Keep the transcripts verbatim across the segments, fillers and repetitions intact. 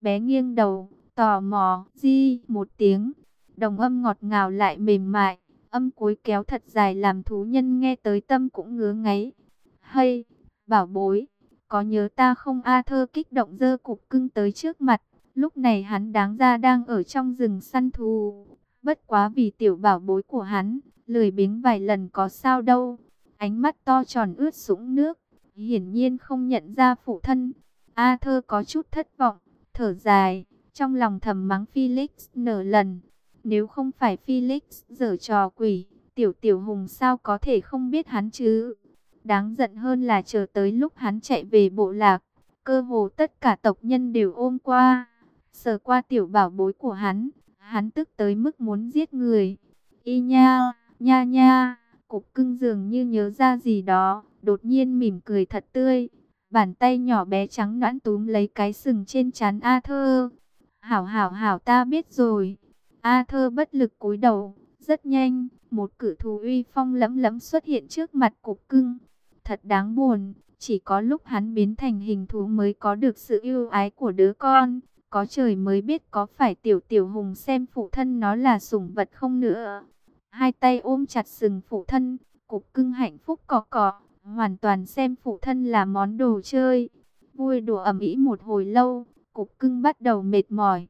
Bé nghiêng đầu, tò mò, di một tiếng. Đồng âm ngọt ngào lại mềm mại, âm cuối kéo thật dài làm thú nhân nghe tới tâm cũng ngứa ngáy. Hay, bảo bối, có nhớ ta không? A Thơ kích động giơ cục cưng tới trước mặt. Lúc này hắn đáng ra đang ở trong rừng săn thú. Bất quá vì tiểu bảo bối của hắn, lười biếng vài lần có sao đâu. Ánh mắt to tròn ướt sũng nước, hiển nhiên không nhận ra phụ thân. A Thơ có chút thất vọng, thở dài, trong lòng thầm mắng Felix nở lần. Nếu không phải Felix giở trò quỷ, tiểu tiểu hùng sao có thể không biết hắn chứ? Đáng giận hơn là chờ tới lúc hắn chạy về bộ lạc, cơ hồ tất cả tộc nhân đều ôm qua, sờ qua tiểu bảo bối của hắn. Hắn tức tới mức muốn giết người. Y nha, nha nha, cục cưng dường như nhớ ra gì đó, đột nhiên mỉm cười thật tươi. Bàn tay nhỏ bé trắng nõn túm lấy cái sừng trên trán A Thơ. Hảo hảo hảo, ta biết rồi. A Thơ bất lực cúi đầu. Rất nhanh, một cự thú uy phong lẫm lẫm xuất hiện trước mặt cục cưng. Thật đáng buồn, chỉ có lúc hắn biến thành hình thú mới có được sự yêu ái của đứa con. Có trời mới biết có phải tiểu tiểu hùng xem phụ thân nó là sủng vật không nữa. Hai tay ôm chặt sừng phụ thân, cục cưng hạnh phúc cọ cọ, hoàn toàn xem phụ thân là món đồ chơi. Vui đùa ầm ĩ một hồi lâu, cục cưng bắt đầu mệt mỏi.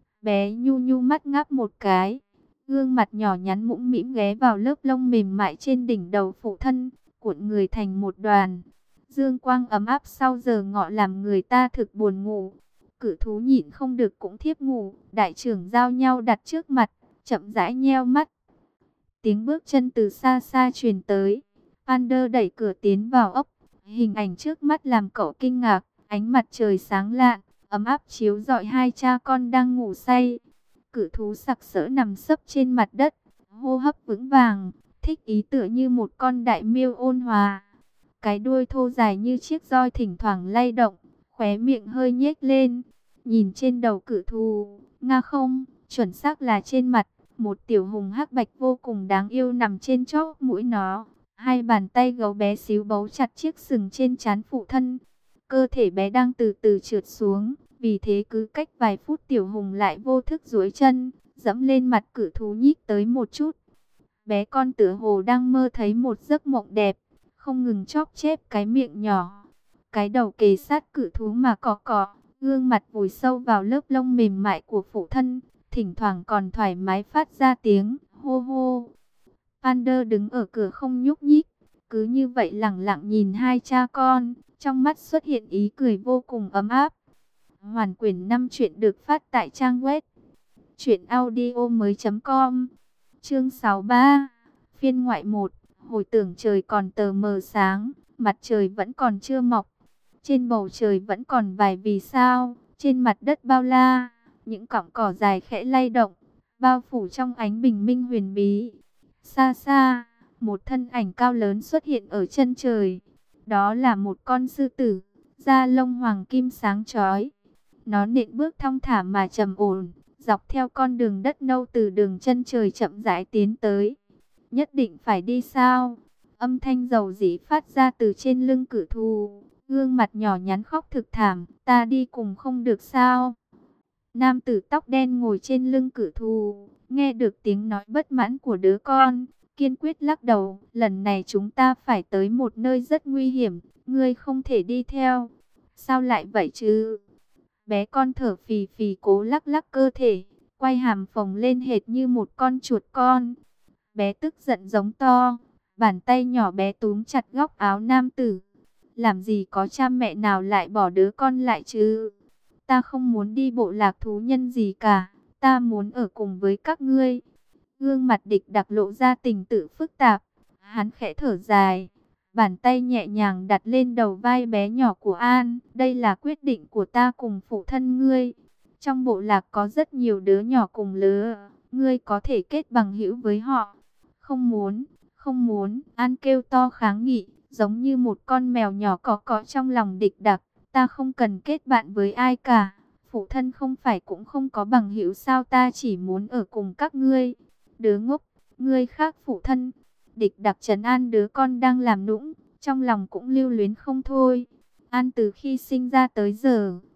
Bé nhu nhu mắt ngáp một cái, gương mặt nhỏ nhắn mũm mĩm ghé vào lớp lông mềm mại trên đỉnh đầu phụ thân, cuộn người thành một đoàn. Dương quang ấm áp sau giờ ngọ làm người ta thực buồn ngủ. Cự thú nhịn không được cũng thiếp ngủ. Đại trưởng giao nhau đặt trước mặt, chậm rãi nheo mắt. Tiếng bước chân từ xa xa truyền tới. Pander đẩy cửa tiến vào ốc. Hình ảnh trước mắt làm cậu kinh ngạc. Ánh mặt trời sáng lạn, ấm áp chiếu rọi hai cha con đang ngủ say. Cự thú sặc sỡ nằm sấp trên mặt đất, hô hấp vững vàng, thích ý tựa như một con đại miêu ôn hòa. Cái đuôi thô dài như chiếc roi thỉnh thoảng lay động, khóe miệng hơi nhếch lên. Nhìn trên đầu cự thú, nga không, chuẩn xác là trên mặt, một tiểu hùng hắc bạch vô cùng đáng yêu nằm trên chóp mũi nó. Hai bàn tay gấu bé xíu bấu chặt chiếc sừng trên trán phụ thân. Cơ thể bé đang từ từ trượt xuống, vì thế cứ cách vài phút tiểu hùng lại vô thức duỗi chân, dẫm lên mặt cự thú nhích tới một chút. Bé con tựa hồ đang mơ thấy một giấc mộng đẹp, không ngừng chóp chép cái miệng nhỏ. Cái đầu kề sát cự thú mà cọ cọ, gương mặt vùi sâu vào lớp lông mềm mại của phụ thân, thỉnh thoảng còn thoải mái phát ra tiếng hô hô. Pander đứng ở cửa không nhúc nhích, cứ như vậy lẳng lặng nhìn hai cha con, trong mắt xuất hiện ý cười vô cùng ấm áp. Hoàn quyển năm truyện được phát tại trang web truyện audio mới chấm com. Chương sáu mươi ba, phiên ngoại một. Hồi tưởng trời còn tờ mờ sáng, mặt trời vẫn còn chưa mọc. Trên bầu trời vẫn còn vài vì sao, trên mặt đất bao la, những cọng cỏ dài khẽ lay động, bao phủ trong ánh bình minh huyền bí. Xa xa, một thân ảnh cao lớn xuất hiện ở chân trời. Đó là một con sư tử, da lông hoàng kim sáng chói. Nó nện bước thong thả mà trầm ổn, dọc theo con đường đất nâu từ đường chân trời chậm rãi tiến tới. Nhất định phải đi sao? Âm thanh dầu dĩ phát ra từ trên lưng cự thú. Gương mặt nhỏ nhắn khóc thực thảm. Ta đi cùng không được sao? Nam tử tóc đen ngồi trên lưng cự thú, nghe được tiếng nói bất mãn của đứa con, kiên quyết lắc đầu. Lần này chúng ta phải tới một nơi rất nguy hiểm, ngươi không thể đi theo. Sao lại vậy chứ? Bé con thở phì phì cố lắc lắc cơ thể, quay hàm phồng lên hệt như một con chuột con. Bé tức giận giống to, bàn tay nhỏ bé túm chặt góc áo nam tử. Làm gì có cha mẹ nào lại bỏ đứa con lại chứ? Ta không muốn đi bộ lạc thú nhân gì cả, ta muốn ở cùng với các ngươi. Gương mặt địch đặc lộ ra tình tự phức tạp. Hắn khẽ thở dài, bàn tay nhẹ nhàng đặt lên đầu vai bé nhỏ của An. Đây là quyết định của ta cùng phụ thân ngươi. Trong bộ lạc có rất nhiều đứa nhỏ cùng lứa, ngươi có thể kết bằng hữu với họ. Không muốn, không muốn, An kêu to kháng nghị, giống như một con mèo nhỏ cọ cọ trong lòng địch đặc. Ta không cần kết bạn với ai cả. Phụ thân không phải cũng không có bằng hữu sao? Ta chỉ muốn ở cùng các ngươi. Đứa ngốc, ngươi khác phụ thân. Địch đặc trấn an đứa con đang làm nũng, trong lòng cũng lưu luyến không thôi. An từ khi sinh ra tới giờ,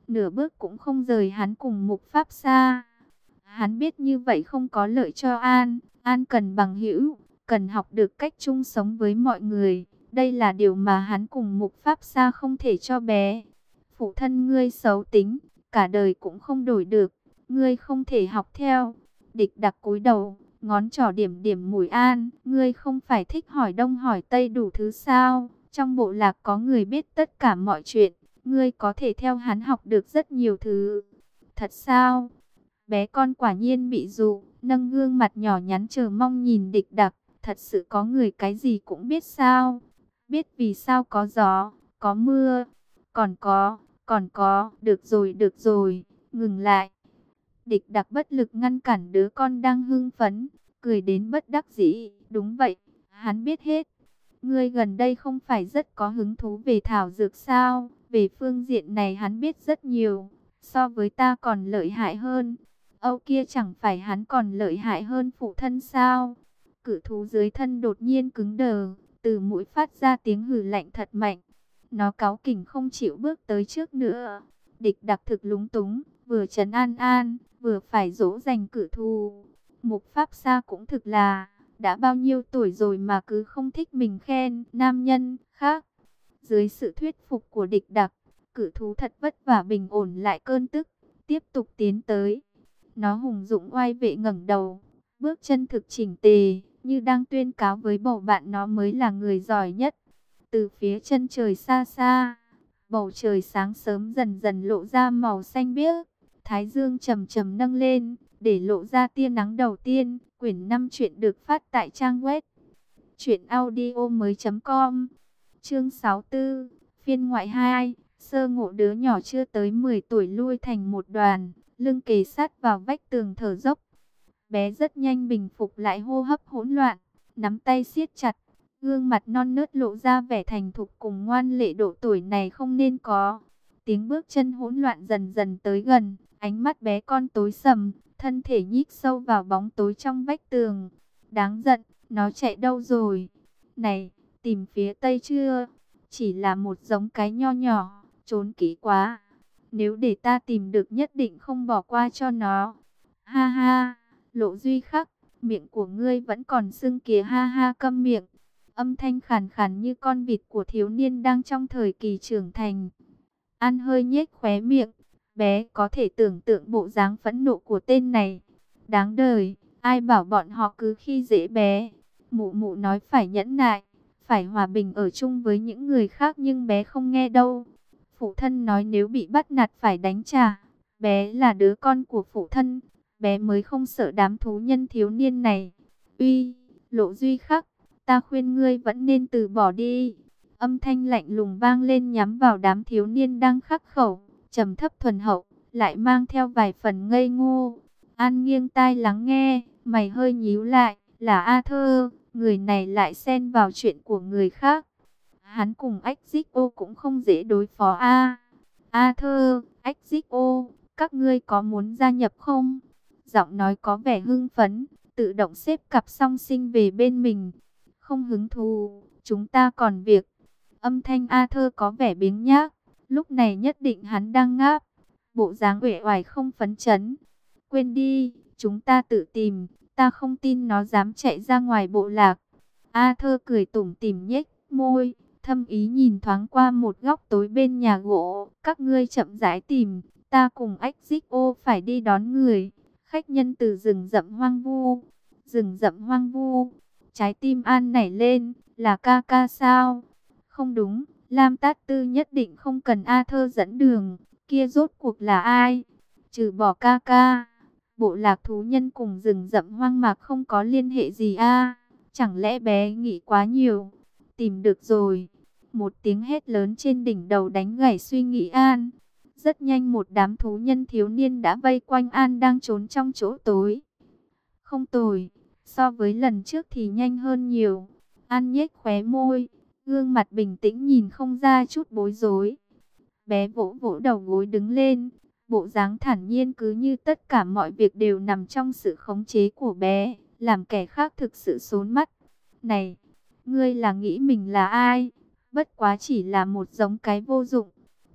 nửa bước cũng không rời hắn cùng Mục Pháp Sa. Hắn biết như vậy không có lợi cho An, An cần bằng hữu, cần học được cách chung sống với mọi người. Đây là điều mà hắn cùng Mục Pháp Sa không thể cho bé. Phụ thân ngươi xấu tính, cả đời cũng không đổi được, ngươi không thể học theo. Địch Đặc cúi đầu, ngón trỏ điểm điểm mũi An, ngươi không phải thích hỏi đông hỏi tây đủ thứ sao? Trong bộ lạc có người biết tất cả mọi chuyện, ngươi có thể theo hắn học được rất nhiều thứ. Thật sao? Bé con quả nhiên bị dụ, nâng gương mặt nhỏ nhắn chờ mong nhìn Địch Đặc. Thật sự có người cái gì cũng biết sao? Biết vì sao có gió, có mưa, còn có, còn có, được rồi, được rồi, ngừng lại. Địch Đặc bất lực ngăn cản đứa con đang hưng phấn, cười đến bất đắc dĩ. Đúng vậy, hắn biết hết. Ngươi gần đây không phải rất có hứng thú về thảo dược sao? Về phương diện này hắn biết rất nhiều, so với ta còn lợi hại hơn. Âu kia chẳng phải hắn còn lợi hại hơn phụ thân sao? Cự thú dưới thân đột nhiên cứng đờ, từ mũi phát ra tiếng hừ lạnh thật mạnh. Nó cáu kỉnh không chịu bước tới trước nữa. Địch Đặc thực lúng túng, vừa trấn an An, vừa phải dỗ dành cự thú. Mục Pháp Sa cũng thực là, đã bao nhiêu tuổi rồi mà cứ không thích mình khen nam nhân khác. Dưới sự thuyết phục của Địch Đặc, cự thú thật vất vả bình ổn lại cơn tức, tiếp tục tiến tới. Nó hùng dũng oai vệ ngẩng đầu, bước chân thực chỉnh tề, như đang tuyên cáo với bầu bạn nó mới là người giỏi nhất. Từ phía chân trời xa xa, bầu trời sáng sớm dần dần lộ ra màu xanh biếc, thái dương chầm chầm nâng lên, để lộ ra tia nắng đầu tiên. Quyển năm truyện được phát tại trang web truyện audio mới.com. Chương sáu mươi tư, phiên ngoại hai. Sơ Ngộ đứa nhỏ chưa tới mười tuổi lui thành một đoàn, lưng kề sát vào vách tường thở dốc. Bé rất nhanh bình phục lại hô hấp hỗn loạn, nắm tay siết chặt, gương mặt non nớt lộ ra vẻ thành thục cùng ngoan lệ độ tuổi này không nên có. Tiếng bước chân hỗn loạn dần dần tới gần, ánh mắt bé con tối sầm, thân thể nhích sâu vào bóng tối trong vách tường. Đáng giận, nó chạy đâu rồi? Này, tìm phía tây chưa? Chỉ là một giống cái nho nhỏ, trốn kỹ quá. Nếu để ta tìm được nhất định không bỏ qua cho nó. Ha ha, Lộ Duy Khắc, miệng của ngươi vẫn còn sưng kìa, ha ha, câm miệng. Âm thanh khàn khàn như con vịt của thiếu niên đang trong thời kỳ trưởng thành. An hơi nhếch khóe miệng, bé có thể tưởng tượng bộ dáng phẫn nộ của tên này. Đáng đời, ai bảo bọn họ cứ khi dễ bé. Mụ mụ nói phải nhẫn nại, phải hòa bình ở chung với những người khác nhưng bé không nghe đâu. Phụ thân nói nếu bị bắt nạt phải đánh trả. Bé là đứa con của phụ thân, bé mới không sợ đám thú nhân thiếu niên này. Uy, Lộ Duy Khắc, ta khuyên ngươi vẫn nên từ bỏ đi. Âm thanh lạnh lùng vang lên nhắm vào đám thiếu niên đang khắc khẩu, trầm thấp thuần hậu, lại mang theo vài phần ngây ngô. An nghiêng tai lắng nghe, mày hơi nhíu lại, là A Thơ, người này lại xen vào chuyện của người khác. Hắn cùng Ách Dích Ô cũng không dễ đối phó a. A Thơ, Ách Dích Ô, các ngươi có muốn gia nhập không? Giọng nói có vẻ hưng phấn, tự động xếp cặp song sinh về bên mình. Không hứng thú, chúng ta còn việc. Âm thanh A Thơ có vẻ biếng nhác, lúc này nhất định hắn đang ngáp, bộ dáng uể oải không phấn chấn. Quên đi, chúng ta tự tìm, ta không tin nó dám chạy ra ngoài bộ lạc. A Thơ cười tủm tỉm nhếch môi, thâm ý nhìn thoáng qua một góc tối bên nhà gỗ. Các ngươi chậm rãi tìm, ta cùng Ách Dích Ô phải đi đón người. Khách nhân từ rừng rậm hoang vu. Rừng rậm hoang vu. Trái tim An nảy lên, là ca ca sao? Không đúng, Lam Tát Tư nhất định không cần A Thơ dẫn đường. Kia rốt cuộc là ai? Trừ bỏ ca ca, bộ lạc thú nhân cùng rừng rậm hoang mạc không có liên hệ gì a? Chẳng lẽ bé nghĩ quá nhiều? Tìm được rồi. Một tiếng hét lớn trên đỉnh đầu đánh gãy suy nghĩ An. Rất nhanh một đám thú nhân thiếu niên đã vây quanh An đang trốn trong chỗ tối. Không tồi, so với lần trước thì nhanh hơn nhiều. An nhếch khóe môi, gương mặt bình tĩnh nhìn không ra chút bối rối. Bé vỗ vỗ đầu gối đứng lên, bộ dáng thản nhiên cứ như tất cả mọi việc đều nằm trong sự khống chế của bé, làm kẻ khác thực sự sốn mắt. Này, ngươi là nghĩ mình là ai? Bất quá chỉ là một giống cái vô dụng.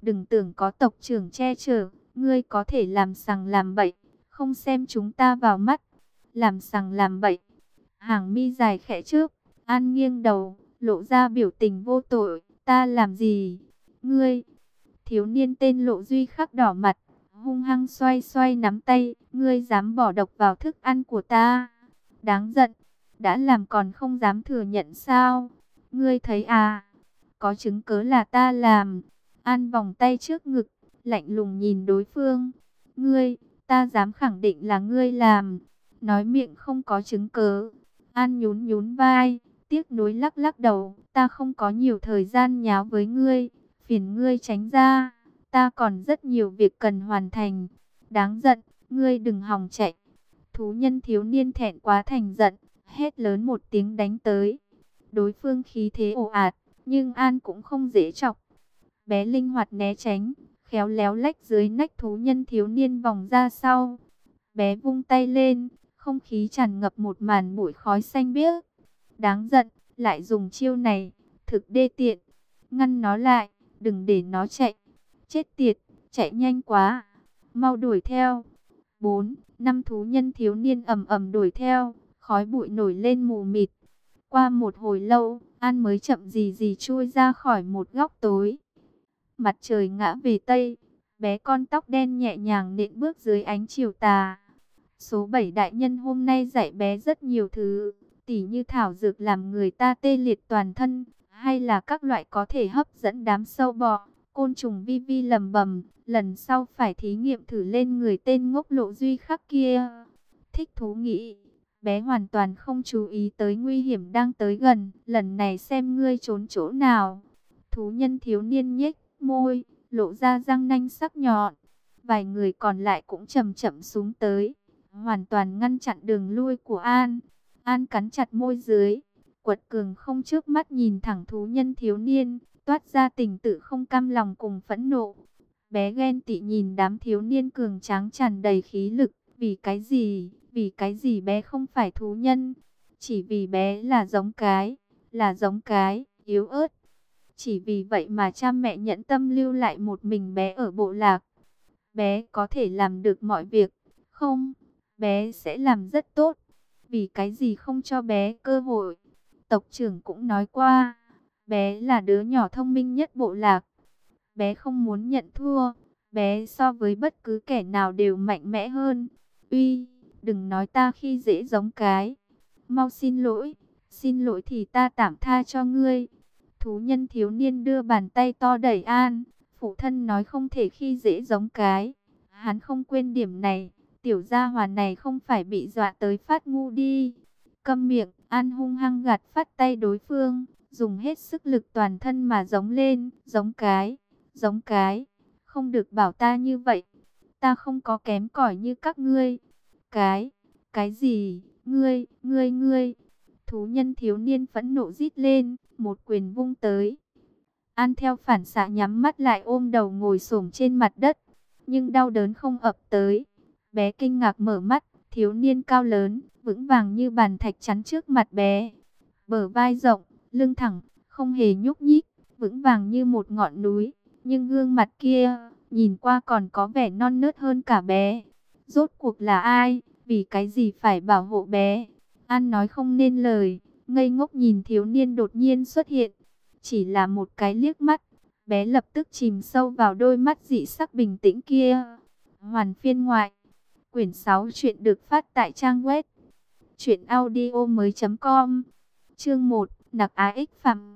Đừng tưởng có tộc trưởng che chở, ngươi có thể làm sằng làm bậy, không xem chúng ta vào mắt. Làm sằng làm bậy. Hàng mi dài khẽ trước, An nghiêng đầu, lộ ra biểu tình vô tội. Ta làm gì? Ngươi! Thiếu niên tên Lộ Duy Khắc đỏ mặt, hung hăng xoay xoay nắm tay. Ngươi dám bỏ độc vào thức ăn của ta? Đáng giận! Đã làm còn không dám thừa nhận sao? Ngươi thấy à? Có chứng cớ là ta làm. An vòng tay trước ngực, lạnh lùng nhìn đối phương. Ngươi, ta dám khẳng định là ngươi làm. Nói miệng không có chứng cớ. An nhún nhún vai, tiếc nuối lắc lắc đầu. Ta không có nhiều thời gian nháo với ngươi, phiền ngươi tránh ra. Ta còn rất nhiều việc cần hoàn thành. Đáng giận, ngươi đừng hòng chạy. Thú nhân thiếu niên thẹn quá thành giận, hét lớn một tiếng đánh tới. Đối phương khí thế ồ ạt, nhưng An cũng không dễ chọc. Bé linh hoạt né tránh, khéo léo lách dưới nách thú nhân thiếu niên vòng ra sau. Bé vung tay lên, không khí tràn ngập một màn bụi khói xanh biếc. Đáng giận, lại dùng chiêu này, thực đê tiện. Ngăn nó lại, đừng để nó chạy. Chết tiệt, chạy nhanh quá. Mau đuổi theo. Bốn, năm thú nhân thiếu niên ầm ầm đuổi theo, khói bụi nổi lên mù mịt. Qua một hồi lâu, An mới chậm gì gì chui ra khỏi một góc tối. Mặt trời ngã về Tây, bé con tóc đen nhẹ nhàng nện bước dưới ánh chiều tà. Số bảy đại nhân hôm nay dạy bé rất nhiều thứ, tỉ như thảo dược làm người ta tê liệt toàn thân, hay là các loại có thể hấp dẫn đám sâu bọ, côn trùng. Vi Vi lầm bầm, lần sau phải thí nghiệm thử lên người tên ngốc Lộ Duy Khắc kia. Thích thú nghĩ, bé hoàn toàn không chú ý tới nguy hiểm đang tới gần. Lần này xem ngươi trốn chỗ nào. Thú nhân thiếu niên nhếch môi, lộ ra răng nanh sắc nhọn. Vài người còn lại cũng chậm chậm xuống tới, hoàn toàn ngăn chặn đường lui của An. An cắn chặt môi dưới, quật cường không chớp mắt nhìn thẳng thú nhân thiếu niên, toát ra tình tự không cam lòng cùng phẫn nộ. Bé ghen tị nhìn đám thiếu niên cường tráng tràn đầy khí lực. Vì cái gì? Vì cái gì bé không phải thú nhân? Chỉ vì bé là giống cái, là giống cái, yếu ớt. Chỉ vì vậy mà cha mẹ nhẫn tâm lưu lại một mình bé ở bộ lạc. Bé có thể làm được mọi việc, không? Bé sẽ làm rất tốt. Vì cái gì không cho bé cơ hội? Tộc trưởng cũng nói qua, bé là đứa nhỏ thông minh nhất bộ lạc. Bé không muốn nhận thua. Bé so với bất cứ kẻ nào đều mạnh mẽ hơn. Uy, đừng nói ta khi dễ giống cái. Mau xin lỗi. Xin lỗi thì ta tạm tha cho ngươi. Thú nhân thiếu niên đưa bàn tay to đẩy An. Phụ thân nói không thể khi dễ giống cái. Hắn không quên điểm này. Tiểu gia hỏa này không phải bị dọa tới phát ngu đi. Câm miệng. An hung hăng gạt phát tay đối phương, dùng hết sức lực toàn thân mà giống lên. Giống cái, giống cái. Không được bảo ta như vậy. Ta không có kém cỏi như các ngươi. Cái, cái gì? Ngươi, ngươi, ngươi. Thú nhân thiếu niên phẫn nộ rít lên, một quyền vung tới. An theo phản xạ nhắm mắt lại ôm đầu ngồi xổm trên mặt đất. Nhưng đau đớn không ập tới. Bé kinh ngạc mở mắt, thiếu niên cao lớn, vững vàng như bàn thạch chắn trước mặt bé. Bờ vai rộng, lưng thẳng, không hề nhúc nhích, vững vàng như một ngọn núi. Nhưng gương mặt kia, nhìn qua còn có vẻ non nớt hơn cả bé. Rốt cuộc là ai? Vì cái gì phải bảo hộ bé? An nói không nên lời, ngây ngốc nhìn thiếu niên đột nhiên xuất hiện. Chỉ là một cái liếc mắt, bé lập tức chìm sâu vào đôi mắt dị sắc bình tĩnh kia. Hoàn phiên ngoại, quyển sáu chuyện được phát tại trang web truyện audio mới chấm com. Chương một, Nặc Á Ích Phạm.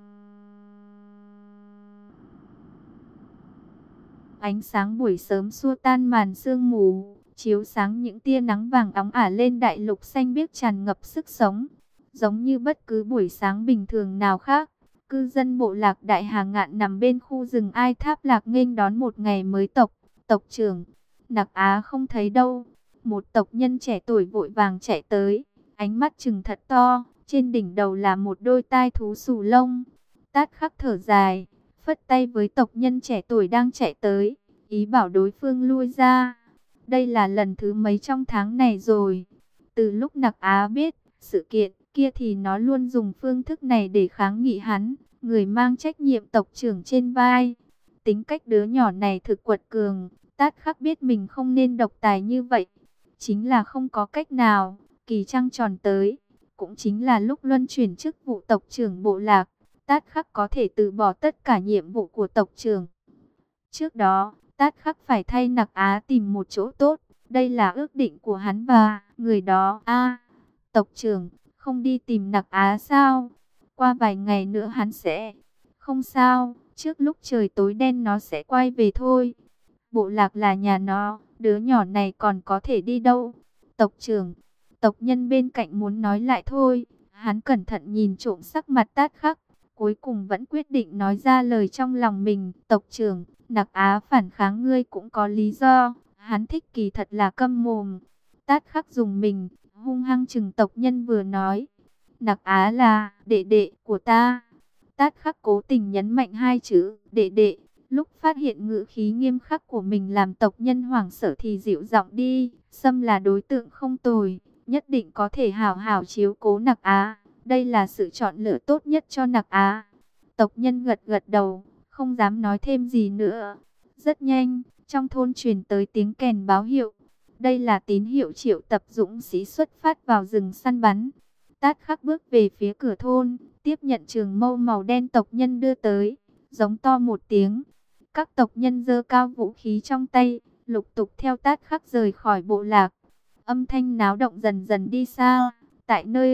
Ánh sáng buổi sớm xua tan màn sương mù, chiếu sáng những tia nắng vàng óng ả lên đại lục xanh biếc tràn ngập sức sống. Giống như bất cứ buổi sáng bình thường nào khác, cư dân bộ lạc Đại Hà Ngạn nằm bên khu rừng Ai Tháp Lạc nghênh đón một ngày mới. Tộc, tộc trưởng, Nặc Á không thấy đâu. Một tộc nhân trẻ tuổi vội vàng chạy tới, ánh mắt trừng thật to, trên đỉnh đầu là một đôi tai thú xù lông. Tát Khắc thở dài, phất tay với tộc nhân trẻ tuổi đang chạy tới, ý bảo đối phương lui ra. Đây là lần thứ mấy trong tháng này rồi. Từ lúc Nặc Á biết sự kiện kia thì nó luôn dùng phương thức này để kháng nghị hắn, người mang trách nhiệm tộc trưởng trên vai. tính cách đứa nhỏ này thực quật cường, Tát Khắc biết mình không nên độc tài như vậy. Chính là không có cách nào, kỳ trăng tròn tới, cũng chính là lúc luân chuyển chức vụ tộc trưởng bộ lạc, Tát Khắc có thể từ bỏ tất cả nhiệm vụ của tộc trưởng. Trước đó, Tát Khắc phải thay Nặc Á tìm một chỗ tốt, đây là ước định của hắn và người đó. A, tộc trưởng, không đi tìm Nặc Á sao? Qua vài ngày nữa hắn sẽ... Không sao, trước lúc trời tối đen nó sẽ quay về thôi. Bộ lạc là nhà nó, đứa nhỏ này còn có thể đi đâu? Tộc trưởng, tộc nhân bên cạnh muốn nói lại thôi. Hắn cẩn thận nhìn trộm sắc mặt Tát Khắc, cuối cùng vẫn quyết định nói ra lời trong lòng mình. Tộc trưởng, Nặc Á phản kháng ngươi cũng có lý do, hắn thích kỳ thật là câm mồm. Tát Khắc dùng mình, hung hăng chừng tộc nhân vừa nói. Nặc Á là đệ đệ của ta. Tát Khắc cố tình nhấn mạnh hai chữ đệ đệ. Lúc phát hiện ngữ khí nghiêm khắc của mình làm tộc nhân hoảng sợ thì dịu giọng đi. Sâm là đối tượng không tồi, nhất định có thể hảo hảo chiếu cố Nặc Á. Đây là sự chọn lựa tốt nhất cho Nặc Á. Tộc nhân gật gật đầu, không dám nói thêm gì nữa. Rất nhanh, trong thôn truyền tới tiếng kèn báo hiệu. Đây là tín hiệu triệu tập dũng sĩ xuất phát vào rừng săn bắn. Tát Khắc bước về phía cửa thôn, tiếp nhận trường mâu màu đen tộc nhân đưa tới, giống to một tiếng. Các tộc nhân giơ cao vũ khí trong tay, lục tục theo Tát Khắc rời khỏi bộ lạc. Âm thanh náo động dần dần đi xa, tại nơi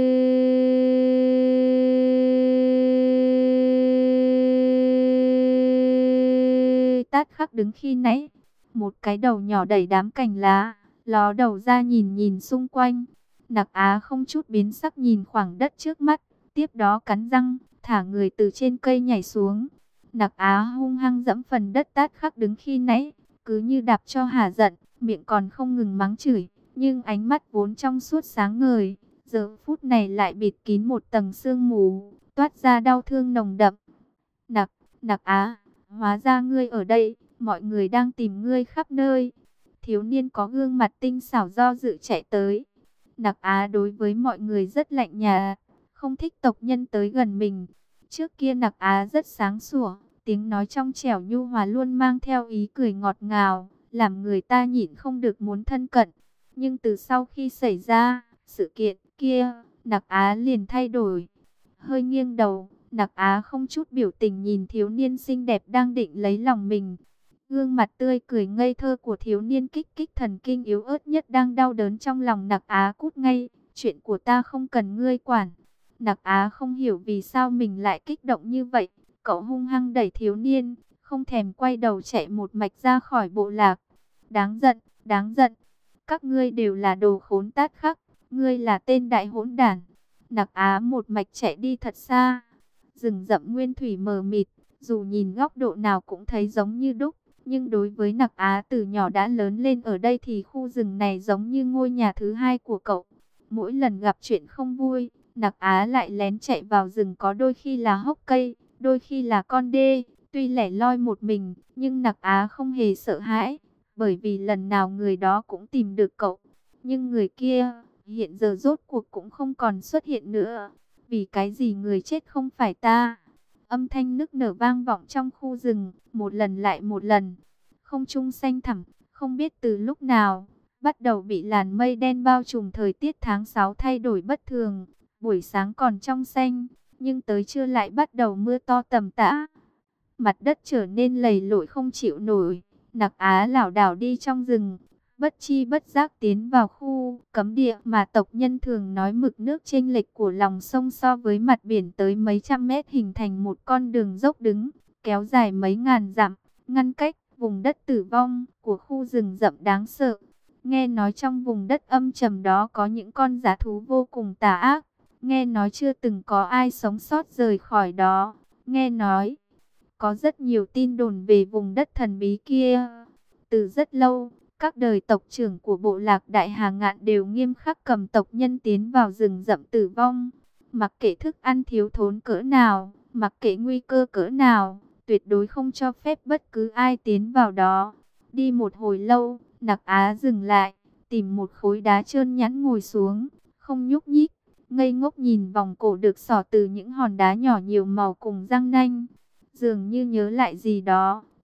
Tát Khắc đứng khi nãy, một cái đầu nhỏ đẩy đám cành lá, ló đầu ra nhìn nhìn xung quanh. Nặc Á không chút biến sắc nhìn khoảng đất trước mắt, tiếp đó cắn răng, thả người từ trên cây nhảy xuống. Nặc Á hung hăng dẫm phần đất Tát Khắc đứng khi nãy, cứ như đạp cho hả giận, miệng còn không ngừng mắng chửi, nhưng ánh mắt vốn trong suốt sáng ngời, giờ phút này lại bịt kín một tầng sương mù, toát ra đau thương nồng đậm. Nặc, Nặc Á, hóa ra ngươi ở đây, mọi người đang tìm ngươi khắp nơi. Thiếu niên có gương mặt tinh xảo do dự chạy tới. Nặc Á đối với mọi người rất lạnh nhạt, không thích tộc nhân tới gần mình. Trước kia Nặc Á rất sáng sủa, tiếng nói trong trẻo nhu hòa luôn mang theo ý cười ngọt ngào, làm người ta nhịn không được muốn thân cận. Nhưng từ sau khi xảy ra sự kiện kia, Nặc Á liền thay đổi. Hơi nghiêng đầu, Nặc Á không chút biểu tình nhìn thiếu niên xinh đẹp đang định lấy lòng mình. Gương mặt tươi cười ngây thơ của thiếu niên kích kích thần kinh yếu ớt nhất đang đau đớn trong lòng Nặc Á. Cút ngay, chuyện của ta không cần ngươi quản. Nặc Á không hiểu vì sao mình lại kích động như vậy. Cậu hung hăng đẩy thiếu niên, không thèm quay đầu chạy một mạch ra khỏi bộ lạc. Đáng giận, đáng giận. Các ngươi đều là đồ khốn Tát Khắc, ngươi là tên đại hỗn đản. Nặc Á một mạch chạy đi thật xa. Rừng rậm nguyên thủy mờ mịt, dù nhìn góc độ nào cũng thấy giống như đúc. Nhưng đối với Nặc Á từ nhỏ đã lớn lên ở đây thì khu rừng này giống như ngôi nhà thứ hai của cậu. Mỗi lần gặp chuyện không vui, Nặc Á lại lén chạy vào rừng, có đôi khi là hốc cây, đôi khi là con đê. Tuy lẻ loi một mình, nhưng Nặc Á không hề sợ hãi, bởi vì lần nào người đó cũng tìm được cậu. Nhưng người kia, hiện giờ rốt cuộc cũng không còn xuất hiện nữa. Vì cái gì người chết không phải ta? Âm thanh nức nở vang vọng trong khu rừng, một lần lại một lần. Không trung xanh thẳm, không biết từ lúc nào, bắt đầu bị làn mây đen bao trùm. Thời tiết tháng sáu thay đổi bất thường, buổi sáng còn trong xanh, nhưng tới trưa lại bắt đầu mưa to tầm tã. Mặt đất trở nên lầy lội không chịu nổi, Nặc Á lảo đảo đi trong rừng, bất chi bất giác tiến vào khu cấm địa mà tộc nhân thường nói. Mực nước chênh lệch của lòng sông so với mặt biển tới mấy trăm mét, hình thành một con đường dốc đứng, kéo dài mấy ngàn dặm, ngăn cách vùng đất tử vong của khu rừng rậm đáng sợ. Nghe nói trong vùng đất âm trầm đó có những con dã thú vô cùng tà ác. Nghe nói chưa từng có ai sống sót rời khỏi đó. Nghe nói có rất nhiều tin đồn về vùng đất thần bí kia. Từ rất lâu, các đời tộc trưởng của bộ lạc Đại Hà Ngạn đều nghiêm khắc cầm tộc nhân tiến vào rừng rậm tử vong. Mặc kệ thức ăn thiếu thốn cỡ nào, mặc kệ nguy cơ cỡ nào, tuyệt đối không cho phép bất cứ ai tiến vào đó. Đi một hồi lâu, Nặc Á dừng lại, tìm một khối đá trơn nhẵn ngồi xuống, không nhúc nhích, ngây ngốc nhìn vòng cổ được xỏ từ những hòn đá nhỏ nhiều màu cùng răng nanh. Dường như nhớ lại gì đó,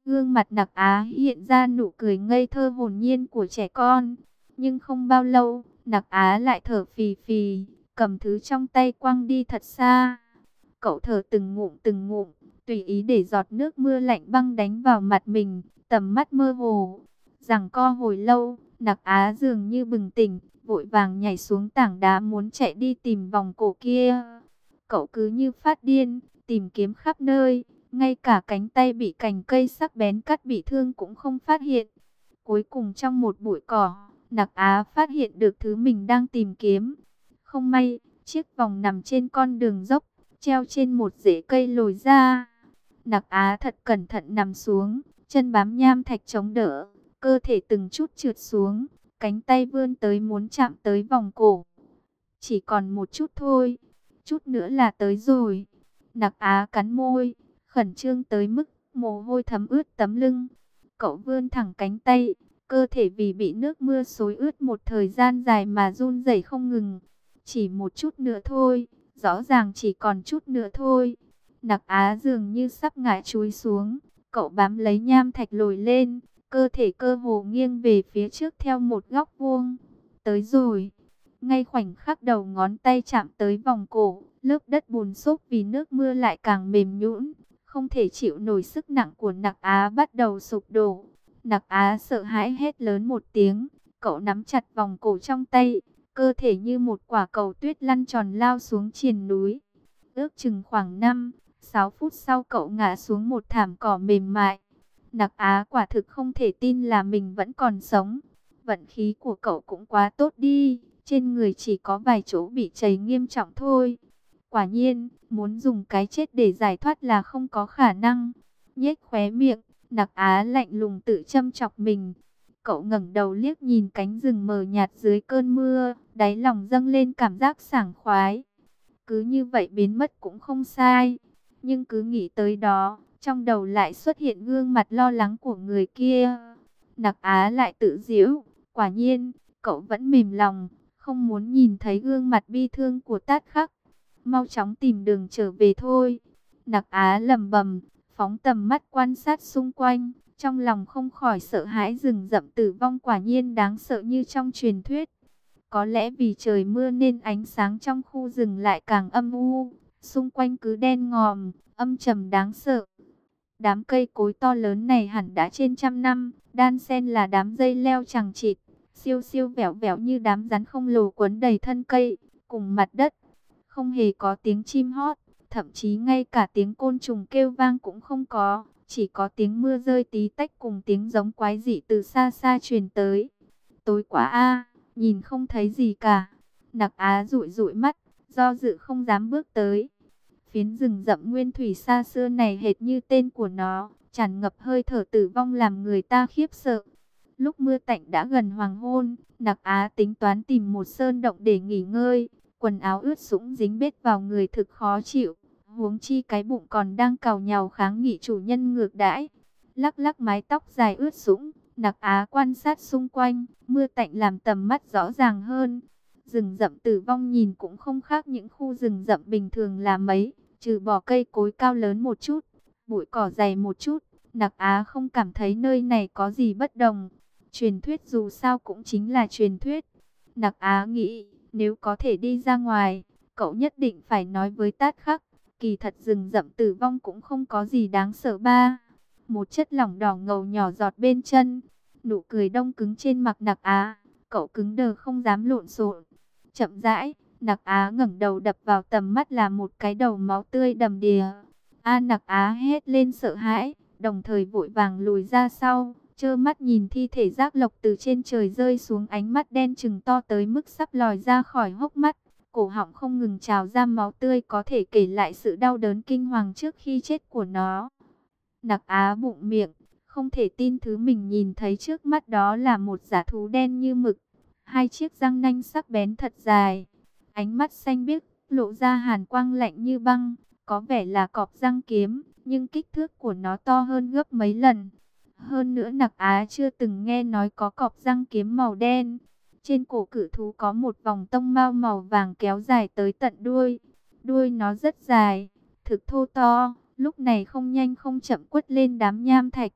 Gương mặt Nặc Á hiện ra nụ cười ngây thơ hồn nhiên của trẻ con. Nhưng không bao lâu, Nặc Á lại thở phì phì, cầm thứ trong tay quăng đi thật xa. Cậu thở từng ngụm từng ngụm, tùy ý để giọt nước mưa lạnh băng đánh vào mặt mình, tầm mắt mơ hồ. Giằng co hồi lâu, Nặc Á dường như bừng tỉnh, vội vàng nhảy xuống tảng đá muốn chạy đi tìm vòng cổ kia. Cậu cứ như phát điên, tìm kiếm khắp nơi, ngay cả cánh tay bị cành cây sắc bén cắt bị thương cũng không phát hiện. Cuối cùng trong một bụi cỏ, Nặc Á phát hiện được thứ mình đang tìm kiếm. Không may, chiếc vòng nằm trên con đường dốc, treo trên một rễ cây lồi ra. Nặc Á thật cẩn thận nằm xuống, chân bám nham thạch chống đỡ, cơ thể từng chút trượt xuống, cánh tay vươn tới muốn chạm tới vòng cổ. Chỉ còn một chút thôi, chút nữa là tới rồi. Nặc Á cắn môi, khẩn trương tới mức mồ hôi thấm ướt tấm lưng. Cậu vươn thẳng cánh tay, cơ thể vì bị nước mưa xối ướt một thời gian dài mà run rẩy không ngừng. Chỉ một chút nữa thôi, rõ ràng chỉ còn chút nữa thôi. Nặc Á dường như sắp ngã chúi xuống, cậu bám lấy nham thạch lồi lên, cơ thể cơ hồ nghiêng về phía trước theo một góc vuông. Tới rồi. Ngay khoảnh khắc đầu ngón tay chạm tới vòng cổ, lớp đất bùn xốp vì nước mưa lại càng mềm nhũn, không thể chịu nổi sức nặng của Nặc Á bắt đầu sụp đổ. Nặc Á sợ hãi hét lớn một tiếng, cậu nắm chặt vòng cổ trong tay, cơ thể như một quả cầu tuyết lăn tròn lao xuống triền núi. Ước chừng khoảng năm, sáu phút sau cậu ngã xuống một thảm cỏ mềm mại. Nặc Á quả thực không thể tin là mình vẫn còn sống. Vận khí của cậu cũng quá tốt đi, trên người chỉ có vài chỗ bị chảy nghiêm trọng thôi. Quả nhiên, muốn dùng cái chết để giải thoát là không có khả năng. Nhếch khóe miệng, Nặc Á lạnh lùng tự châm chọc mình. Cậu ngẩng đầu liếc nhìn cánh rừng mờ nhạt dưới cơn mưa, đáy lòng dâng lên cảm giác sảng khoái. Cứ như vậy biến mất cũng không sai. Nhưng cứ nghĩ tới đó, trong đầu lại xuất hiện gương mặt lo lắng của người kia. Nặc Á lại tự giễu, quả nhiên, cậu vẫn mềm lòng, không muốn nhìn thấy gương mặt bi thương của Tát Khắc. Mau chóng tìm đường trở về thôi. Nặc Á lẩm bẩm, phóng tầm mắt quan sát xung quanh, trong lòng không khỏi sợ hãi. Rừng rậm tử vong quả nhiên đáng sợ như trong truyền thuyết. Có lẽ vì trời mưa nên ánh sáng trong khu rừng lại càng âm u, xung quanh cứ đen ngòm, âm trầm đáng sợ. Đám cây cối to lớn này hẳn đã trên trăm năm, đan xen là đám dây leo chằng chịt, siêu siêu vẹo vẹo như đám rắn khổng lồ quấn đầy thân cây, cùng mặt đất. Không hề có tiếng chim hót, thậm chí ngay cả tiếng côn trùng kêu vang cũng không có, chỉ có tiếng mưa rơi tí tách cùng tiếng giống quái dị từ xa xa truyền tới. Tối quá a, nhìn không thấy gì cả. Nặc Á dụi dụi mắt, do dự không dám bước tới. Phiến rừng rậm nguyên thủy xa xưa này hệt như tên của nó, tràn ngập hơi thở tử vong làm người ta khiếp sợ. Lúc mưa tạnh đã gần hoàng hôn, Nặc Á tính toán tìm một sơn động để nghỉ ngơi. Quần áo ướt sũng dính bết vào người thực khó chịu, huống chi cái bụng còn đang cào nhào kháng nghị chủ nhân ngược đãi. Lắc lắc mái tóc dài ướt sũng, Nặc Á quan sát xung quanh, mưa tạnh làm tầm mắt rõ ràng hơn. Rừng rậm tử vong nhìn cũng không khác những khu rừng rậm bình thường là mấy, trừ bỏ cây cối cao lớn một chút, bụi cỏ dày một chút, Nặc Á không cảm thấy nơi này có gì bất đồng. Truyền thuyết dù sao cũng chính là truyền thuyết. Nặc Á nghĩ, nếu có thể đi ra ngoài, cậu nhất định phải nói với Tát Khắc. Kỳ thật rừng rậm tử vong cũng không có gì đáng sợ ba. Một chất lỏng đỏ ngầu nhỏ giọt bên chân. Nụ cười đông cứng trên mặt Nặc Á. Cậu cứng đờ không dám lộn xộn. Chậm rãi, Nặc Á ngẩng đầu đập vào tầm mắt là một cái đầu máu tươi đầm đìa. A Nặc Á hét lên sợ hãi, đồng thời vội vàng lùi ra sau, trơ mắt nhìn thi thể rác lộc từ trên trời rơi xuống, ánh mắt đen trừng to tới mức sắp lòi ra khỏi hốc mắt. Cổ họng không ngừng trào ra máu tươi, có thể kể lại sự đau đớn kinh hoàng trước khi chết của nó. Nặc Á bụng miệng, không thể tin thứ mình nhìn thấy trước mắt đó là một dã thú đen như mực. Hai chiếc răng nanh sắc bén thật dài, ánh mắt xanh biếc, lộ ra hàn quang lạnh như băng. Có vẻ là cọp răng kiếm, nhưng kích thước của nó to hơn gấp mấy lần. Hơn nữa Nặc Á chưa từng nghe nói có cọp răng kiếm màu đen. Trên cổ cự thú có một vòng tông mao màu vàng kéo dài tới tận đuôi. Đuôi nó rất dài, thực thô to, lúc này không nhanh không chậm quất lên đám nham thạch.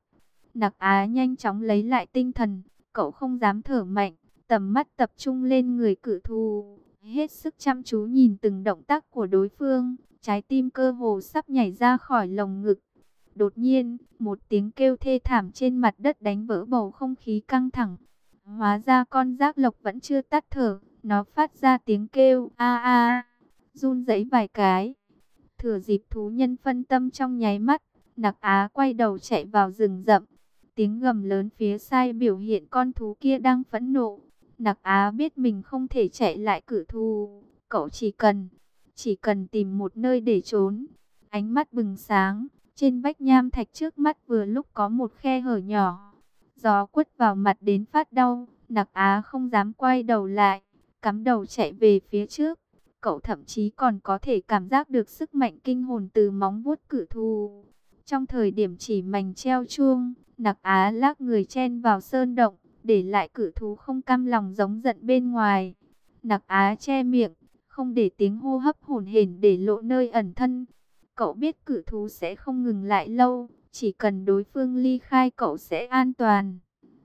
Nặc Á nhanh chóng lấy lại tinh thần, cậu không dám thở mạnh, tầm mắt tập trung lên người cự thú, hết sức chăm chú nhìn từng động tác của đối phương, trái tim cơ hồ sắp nhảy ra khỏi lồng ngực. Đột nhiên, một tiếng kêu thê thảm trên mặt đất đánh vỡ bầu không khí căng thẳng. Hóa ra con giác lộc vẫn chưa tắt thở, nó phát ra tiếng kêu a a, run rẩy vài cái. Thừa dịp thú nhân phân tâm trong nháy mắt, Nặc Á quay đầu chạy vào rừng rậm. Tiếng gầm lớn phía xa biểu hiện con thú kia đang phẫn nộ. Nặc Á biết mình không thể chạy lại cự thú. Cậu chỉ cần, chỉ cần tìm một nơi để trốn. Ánh mắt bừng sáng, trên vách nham thạch trước mắt vừa lúc có một khe hở nhỏ. Gió quất vào mặt đến phát đau, Nặc Á không dám quay đầu lại, cắm đầu chạy về phía trước. Cậu thậm chí còn có thể cảm giác được sức mạnh kinh hồn từ móng vuốt cự thú. Trong thời điểm chỉ mảnh treo chuông, Nặc Á lắc người chen vào sơn động, để lại cự thú không cam lòng giống giận bên ngoài. Nặc Á che miệng, không để tiếng hô hấp hổn hển để lộ nơi ẩn thân. Cậu biết cự thú sẽ không ngừng lại lâu, chỉ cần đối phương ly khai cậu sẽ an toàn.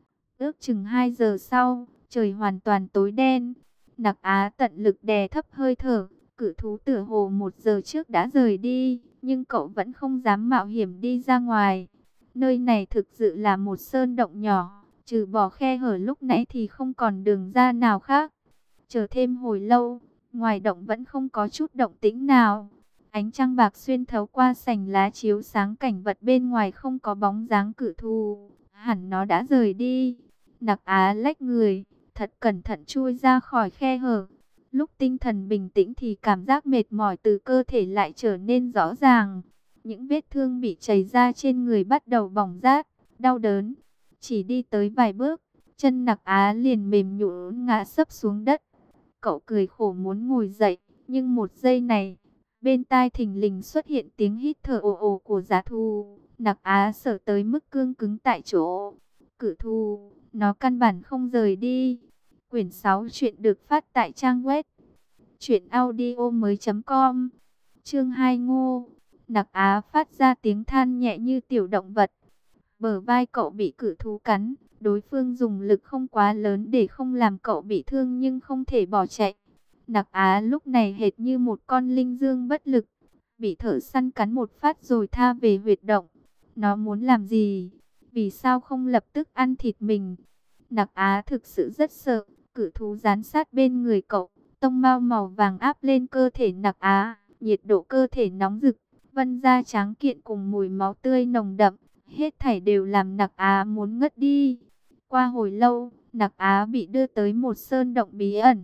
Ước chừng hai giờ sau, trời hoàn toàn tối đen. Nặc Á tận lực đè thấp hơi thở, cự thú tựa hồ một giờ trước đã rời đi, nhưng cậu vẫn không dám mạo hiểm đi ra ngoài. Nơi này thực sự là một sơn động nhỏ, trừ bỏ khe hở lúc nãy thì không còn đường ra nào khác. Chờ thêm hồi lâu, ngoài động vẫn không có chút động tĩnh nào. Ánh trăng bạc xuyên thấu qua sành lá chiếu sáng cảnh vật bên ngoài, không có bóng dáng cự thú, hẳn nó đã rời đi. Nặc Á lách người, thật cẩn thận chui ra khỏi khe hở. Lúc tinh thần bình tĩnh thì cảm giác mệt mỏi từ cơ thể lại trở nên rõ ràng. Những vết thương bị chảy ra trên người bắt đầu bỏng rát, đau đớn. Chỉ đi tới vài bước, chân Nặc Á liền mềm nhũn ngã sấp xuống đất. Cậu cười khổ muốn ngồi dậy, nhưng một giây này, bên tai thình lình xuất hiện tiếng hít thở ồ ồ của dã thú. Nặc Á sợ tới mức cương cứng tại chỗ. Cự thú, nó căn bản không rời đi. Quyển sáu chuyện được phát tại trang web truyện audio mới chấm com. Chương hai Ngô. Nặc Á phát ra tiếng than nhẹ như tiểu động vật. Bờ vai cậu bị cự thú cắn, đối phương dùng lực không quá lớn để không làm cậu bị thương nhưng không thể bỏ chạy. Nặc Á lúc này hệt như một con linh dương bất lực, bị thợ săn cắn một phát rồi tha về huyệt động. Nó muốn làm gì? Vì sao không lập tức ăn thịt mình? Nặc Á thực sự rất sợ. Cự thú dán sát bên người cậu, tông mao màu vàng áp lên cơ thể Nặc Á, nhiệt độ cơ thể nóng rực, vân da trắng kiện cùng mùi máu tươi nồng đậm, hết thảy đều làm Nặc Á muốn ngất đi. Qua hồi lâu, Nặc Á bị đưa tới một sơn động bí ẩn.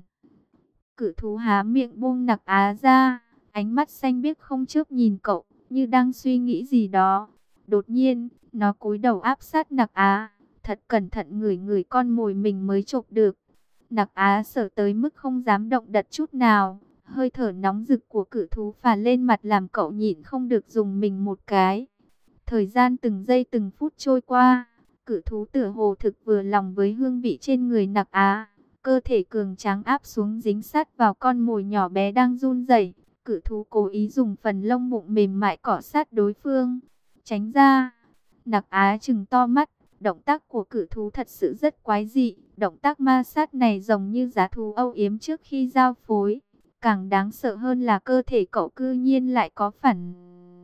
Cự thú há miệng buông Nặc Á ra, ánh mắt xanh biếc không chớp nhìn cậu, như đang suy nghĩ gì đó. Đột nhiên, nó cúi đầu áp sát Nặc Á, thật cẩn thận ngửi ngửi con mồi mình mới chộp được. Nặc Á sợ tới mức không dám động đậy chút nào. Hơi thở nóng rực của cự thú phả lên mặt làm cậu nhịn không được dùng mình một cái. Thời gian từng giây từng phút trôi qua, cự thú tựa hồ thực vừa lòng với hương vị trên người Nặc Á. Cơ thể cường tráng áp xuống dính sát vào con mồi nhỏ bé đang run rẩy. Cự thú cố ý dùng phần lông bụng mềm mại cọ sát đối phương. Tránh ra. Nặc Á trừng to mắt. Động tác của cự thú thật sự rất quái dị. Động tác ma sát này giống như dã thú âu yếm trước khi giao phối. Càng đáng sợ hơn là cơ thể cậu cư nhiên lại có phản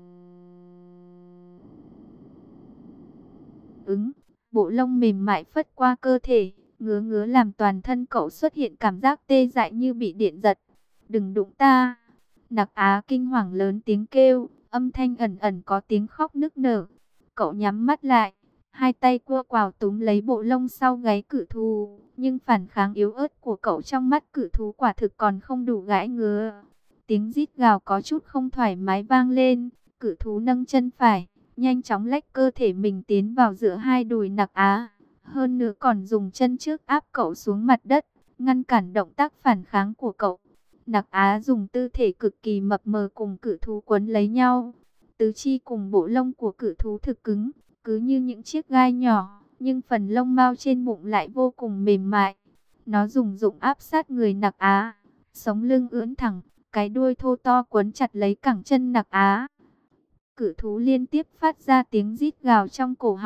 ứng. Bộ lông mềm mại phất qua cơ thể, ngứa ngứa làm toàn thân cậu xuất hiện cảm giác tê dại như bị điện giật. Đừng đụng ta! Nặc Á kinh hoàng lớn tiếng kêu, âm thanh ẩn ẩn có tiếng khóc nức nở. Cậu nhắm mắt lại, hai tay cua quào túm lấy bộ lông sau gáy cự thú, nhưng phản kháng yếu ớt của cậu trong mắt cự thú quả thực còn không đủ gãi ngứa. Tiếng rít gào có chút không thoải mái vang lên, cự thú nâng chân phải, nhanh chóng lách cơ thể mình tiến vào giữa hai đùi Nặc Á, hơn nữa còn dùng chân trước áp cậu xuống mặt đất, ngăn cản động tác phản kháng của cậu. Nặc Á dùng tư thể cực kỳ mập mờ cùng cự thú quấn lấy nhau, tứ chi cùng bộ lông của cự thú thực cứng, cứ như những chiếc gai nhỏ, nhưng phần lông mao trên bụng lại vô cùng mềm mại. Nó dùng dụng áp sát người Nặc Á, sống lưng ưỡn thẳng, cái đuôi thô to quấn chặt lấy cẳng chân Nặc Á. Cự thú liên tiếp phát ra tiếng rít gào trong cổ họng,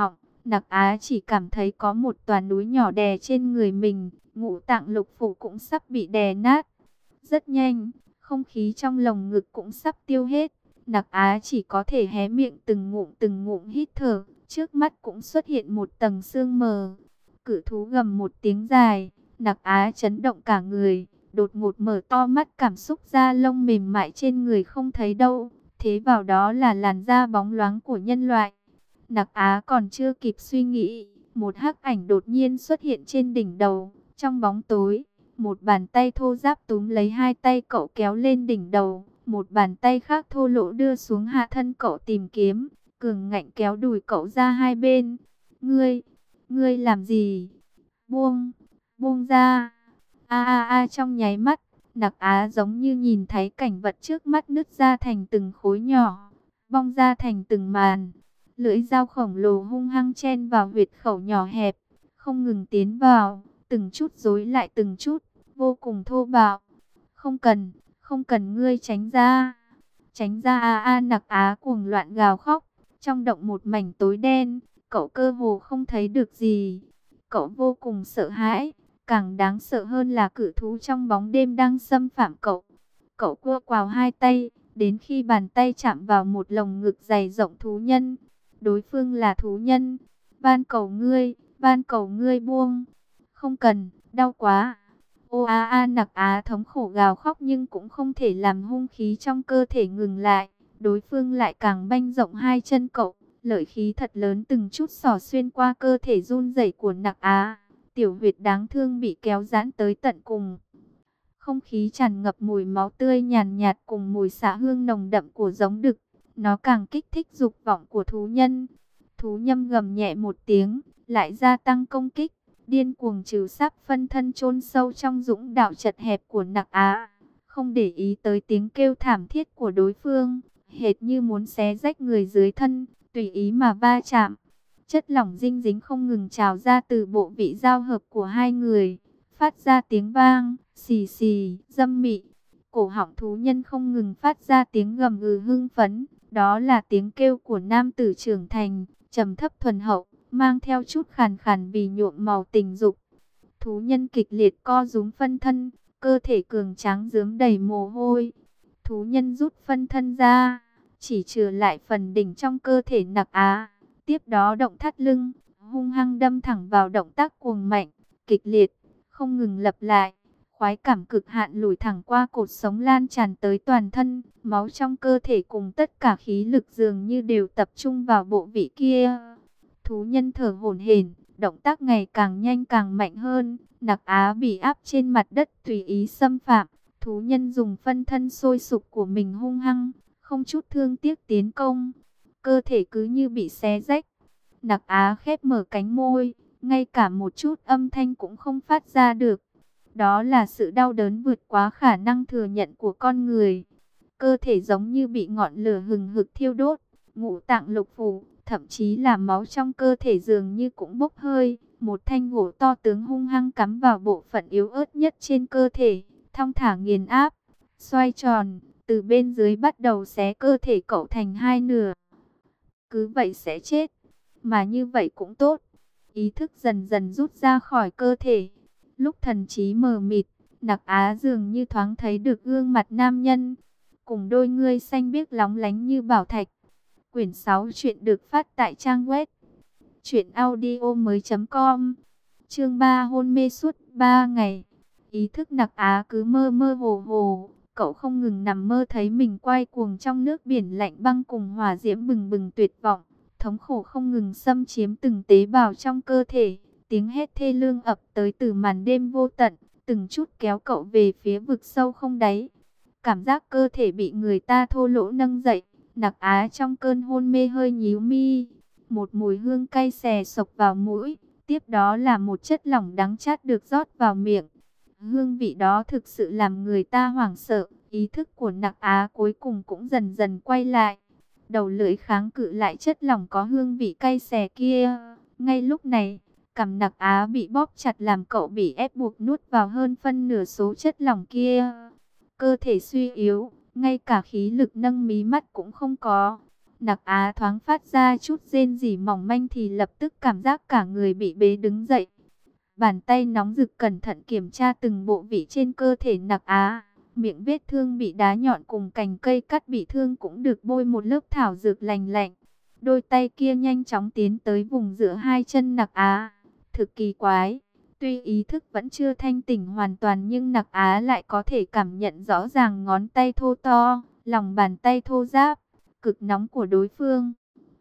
Nặc Á chỉ cảm thấy có một toàn núi nhỏ đè trên người mình, ngũ tạng lục phủ cũng sắp bị đè nát. Rất nhanh, không khí trong lồng ngực cũng sắp tiêu hết. Nặc Á chỉ có thể hé miệng từng ngụm từng ngụm hít thở, trước mắt cũng xuất hiện một tầng sương mờ. Cự thú gầm một tiếng dài, Nặc Á chấn động cả người, đột ngột mở to mắt, cảm xúc da lông mềm mại trên người không thấy đâu, thế vào đó là làn da bóng loáng của nhân loại. Nặc Á còn chưa kịp suy nghĩ, một hắc ảnh đột nhiên xuất hiện trên đỉnh đầu, trong bóng tối. Một bàn tay thô ráp túm lấy hai tay cậu kéo lên đỉnh đầu, một bàn tay khác thô lỗ đưa xuống hạ thân cậu tìm kiếm, cường ngạnh kéo đùi cậu ra hai bên. Ngươi, ngươi làm gì? Buông, buông ra. A a a trong nháy mắt, Nặc Á giống như nhìn thấy cảnh vật trước mắt nứt ra thành từng khối nhỏ, bong ra thành từng màn. Lưỡi dao khổng lồ hung hăng chen vào huyệt khẩu nhỏ hẹp, không ngừng tiến vào, từng chút dối lại từng chút, vô cùng thô bạo. Không cần, không cần, ngươi tránh ra. Tránh ra a a Nặc Á cuồng loạn gào khóc, trong động một mảnh tối đen, cậu cơ hồ không thấy được gì. Cậu vô cùng sợ hãi, càng đáng sợ hơn là cự thú trong bóng đêm đang xâm phạm cậu. Cậu cua quào hai tay, đến khi bàn tay chạm vào một lồng ngực dày rộng thú nhân. Đối phương là thú nhân. Van cầu ngươi, van cầu ngươi buông. Không cần, đau quá. Ô a a Nặc Á thống khổ gào khóc nhưng cũng không thể làm hung khí trong cơ thể ngừng lại. Đối phương lại càng banh rộng hai chân cậu, lợi khí thật lớn từng chút xỏ xuyên qua cơ thể run rẩy của Nặc Á. Tiểu huyệt đáng thương bị kéo giãn tới tận cùng. Không khí tràn ngập mùi máu tươi nhàn nhạt cùng mùi xạ hương nồng đậm của giống đực. Nó càng kích thích dục vọng của thú nhân. Thú nhâm gầm nhẹ một tiếng, lại gia tăng công kích, điên cuồng trừ sáp phân thân chôn sâu trong dũng đạo chật hẹp của Nặc Á. Không để ý tới tiếng kêu thảm thiết của đối phương, hệt như muốn xé rách người dưới thân, tùy ý mà va chạm. Chất lỏng dinh dính không ngừng trào ra từ bộ vị giao hợp của hai người, phát ra tiếng vang, xì xì, dâm mị. Cổ họng thú nhân không ngừng phát ra tiếng gầm gừ hưng phấn, đó là tiếng kêu của nam tử trưởng thành, trầm thấp thuần hậu, mang theo chút khàn khàn vì nhuộm màu tình dục. Thú nhân kịch liệt co rúm phân thân, cơ thể cường tráng rướm đầy mồ hôi. Thú nhân rút phân thân ra, chỉ trừ lại phần đỉnh trong cơ thể Nặc Á. Tiếp đó động thắt lưng, hung hăng đâm thẳng vào, động tác cuồng mạnh, kịch liệt, không ngừng lặp lại. Khoái cảm cực hạn lùi thẳng qua cột sống lan tràn tới toàn thân, máu trong cơ thể cùng tất cả khí lực dường như đều tập trung vào bộ vị kia. Thú nhân thở hổn hển, động tác ngày càng nhanh càng mạnh hơn. Nặc Á bị áp trên mặt đất tùy ý xâm phạm. Thú nhân dùng phân thân sôi sục của mình hung hăng, không chút thương tiếc tiến công. Cơ thể cứ như bị xé rách. Nặc Á khép mở cánh môi, ngay cả một chút âm thanh cũng không phát ra được. Đó là sự đau đớn vượt quá khả năng thừa nhận của con người. Cơ thể giống như bị ngọn lửa hừng hực thiêu đốt, ngũ tạng lục phủ, thậm chí là máu trong cơ thể dường như cũng bốc hơi. Một thanh gỗ to tướng hung hăng cắm vào bộ phận yếu ớt nhất trên cơ thể, thong thả nghiền áp, xoay tròn, từ bên dưới bắt đầu xé cơ thể cậu thành hai nửa. Cứ vậy sẽ chết, mà như vậy cũng tốt. Ý thức dần dần rút ra khỏi cơ thể. Lúc thần trí mờ mịt, Nặc Á dường như thoáng thấy được gương mặt nam nhân, cùng đôi ngươi xanh biếc lóng lánh như bảo thạch. Quyển sáu chuyện được phát tại trang web truyện audio mới chấm com. Chương ba hôn mê suốt ba ngày. Ý thức Nặc Á cứ mơ mơ hồ hồ, cậu không ngừng nằm mơ thấy mình quay cuồng trong nước biển lạnh băng cùng hỏa diễm bừng bừng tuyệt vọng. Thống khổ không ngừng xâm chiếm từng tế bào trong cơ thể. Tiếng hét thê lương ập tới từ màn đêm vô tận, từng chút kéo cậu về phía vực sâu không đáy. Cảm giác cơ thể bị người ta thô lỗ nâng dậy, Nặc Á trong cơn hôn mê hơi nhíu mi. Một mùi hương cay xè sộc vào mũi, tiếp đó là một chất lỏng đắng chát được rót vào miệng. Hương vị đó thực sự làm người ta hoảng sợ, ý thức của Nặc Á cuối cùng cũng dần dần quay lại. Đầu lưỡi kháng cự lại chất lỏng có hương vị cay xè kia. Ngay lúc này, cằm Nặc Á bị bóp chặt làm cậu bị ép buộc nuốt vào hơn phân nửa số chất lỏng kia. Cơ thể suy yếu, ngay cả khí lực nâng mí mắt cũng không có. Nặc Á thoáng phát ra chút rên rỉ mỏng manh thì lập tức cảm giác cả người bị bế đứng dậy. Bàn tay nóng rực cẩn thận kiểm tra từng bộ vị trên cơ thể Nặc Á. Miệng vết thương bị đá nhọn cùng cành cây cắt bị thương cũng được bôi một lớp thảo dược lành lạnh. Đôi tay kia nhanh chóng tiến tới vùng giữa hai chân Nặc Á. Thực kỳ quái, tuy ý thức vẫn chưa thanh tỉnh hoàn toàn nhưng Nặc Á lại có thể cảm nhận rõ ràng ngón tay thô to, lòng bàn tay thô ráp, cực nóng của đối phương.